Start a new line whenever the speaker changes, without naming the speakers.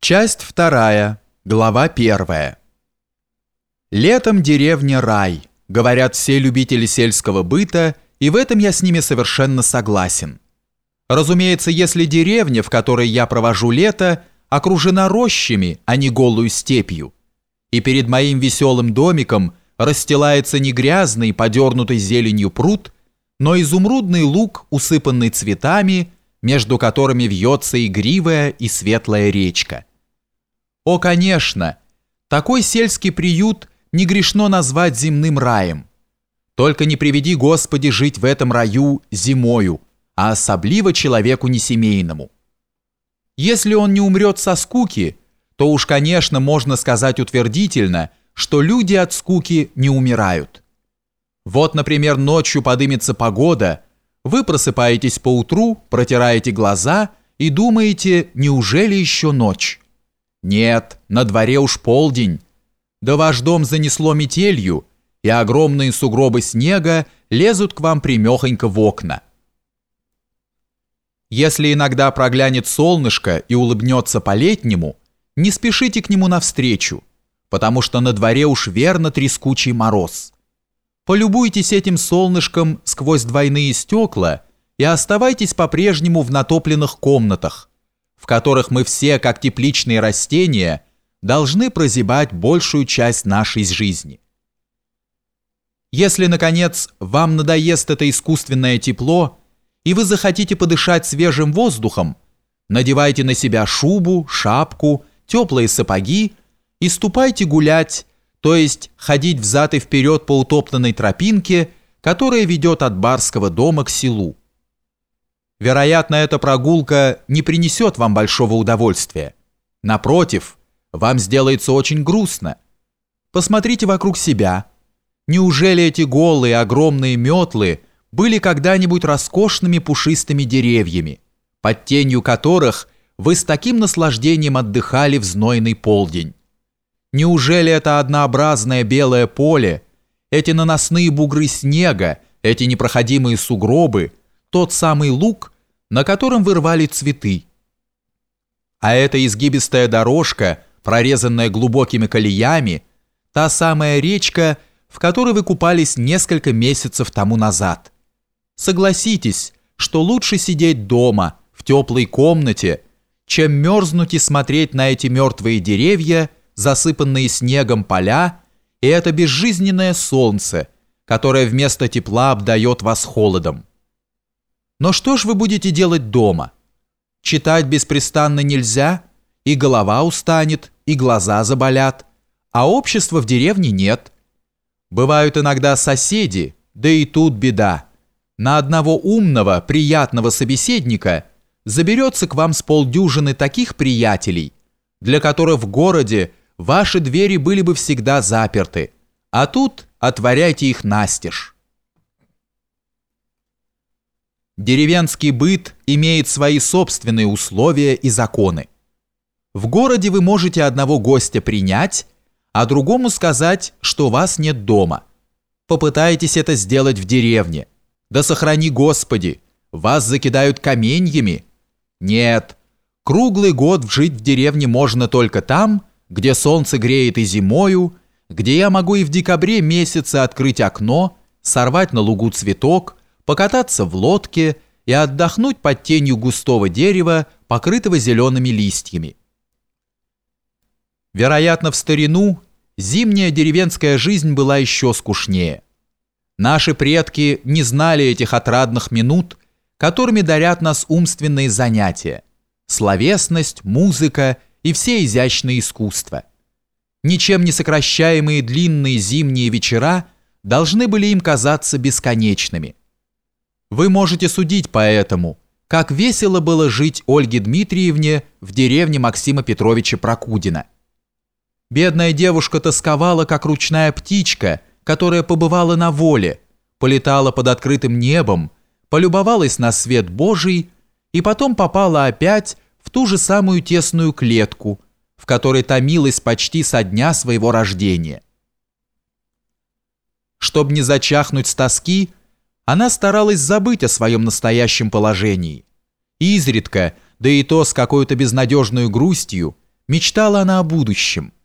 Часть 2, глава 1. Летом деревня рай, говорят все любители сельского быта, и в этом я с ними совершенно согласен. Разумеется, если деревня, в которой я провожу лето, окружена рощами, а не голую степью, и перед моим веселым домиком расстилается не грязный, подернутый зеленью пруд, но изумрудный луг, усыпанный цветами, между которыми вьется игривая и светлая речка. О, конечно, такой сельский приют не грешно назвать земным раем. Только не приведи, Господи, жить в этом раю зимою, а особливо человеку несемейному. Если он не умрет со скуки, то уж, конечно, можно сказать утвердительно, что люди от скуки не умирают. Вот, например, ночью подымется погода, вы просыпаетесь поутру, протираете глаза и думаете, неужели еще ночь? Нет, на дворе уж полдень. Да ваш дом занесло метелью, и огромные сугробы снега лезут к вам прямехонько в окна. Если иногда проглянет солнышко и улыбнется по-летнему, не спешите к нему навстречу, потому что на дворе уж верно трескучий мороз. Полюбуйтесь этим солнышком сквозь двойные стекла и оставайтесь по-прежнему в натопленных комнатах, в которых мы все, как тепличные растения, должны прозябать большую часть нашей жизни. Если, наконец, вам надоест это искусственное тепло, и вы захотите подышать свежим воздухом, надевайте на себя шубу, шапку, теплые сапоги и ступайте гулять, то есть ходить взад и вперед по утоптанной тропинке, которая ведет от барского дома к селу. Вероятно, эта прогулка не принесет вам большого удовольствия. Напротив, вам сделается очень грустно. Посмотрите вокруг себя. Неужели эти голые огромные метлы были когда-нибудь роскошными пушистыми деревьями, под тенью которых вы с таким наслаждением отдыхали в знойный полдень? Неужели это однообразное белое поле, эти наносные бугры снега, эти непроходимые сугробы, тот самый луг, на котором вы рвали цветы? А эта изгибистая дорожка, прорезанная глубокими колеями, та самая речка, в которой вы купались несколько месяцев тому назад. Согласитесь, что лучше сидеть дома, в теплой комнате, чем мерзнуть и смотреть на эти мертвые деревья, засыпанные снегом поля, и это безжизненное солнце, которое вместо тепла обдает вас холодом. Но что ж вы будете делать дома? Читать беспрестанно нельзя, и голова устанет, и глаза заболят, а общества в деревне нет. Бывают иногда соседи, да и тут беда. На одного умного, приятного собеседника заберется к вам с полдюжины таких приятелей, для которых в городе ваши двери были бы всегда заперты, а тут отворяйте их настежь. Деревенский быт имеет свои собственные условия и законы. В городе вы можете одного гостя принять, а другому сказать, что вас нет дома. Попытайтесь это сделать в деревне. Да сохрани Господи, вас закидают каменьями. Нет, круглый год жить в деревне можно только там, где солнце греет и зимою, где я могу и в декабре месяце открыть окно, сорвать на лугу цветок, покататься в лодке и отдохнуть под тенью густого дерева, покрытого зелеными листьями. Вероятно, в старину зимняя деревенская жизнь была еще скучнее. Наши предки не знали этих отрадных минут, которыми дарят нас умственные занятия, словесность, музыка и все изящные искусства. Ничем не сокращаемые длинные зимние вечера должны были им казаться бесконечными. Вы можете судить по этому, как весело было жить Ольге Дмитриевне в деревне Максима Петровича Прокудина. Бедная девушка тосковала, как ручная птичка, которая побывала на воле, полетала под открытым небом, полюбовалась на свет Божий и потом попала опять в ту же самую тесную клетку, в которой томилась почти со дня своего рождения. Чтобы не зачахнуть с тоски, она старалась забыть о своем настоящем положении. Изредка, да и то с какой-то безнадежной грустью, Мечтала она о будущем,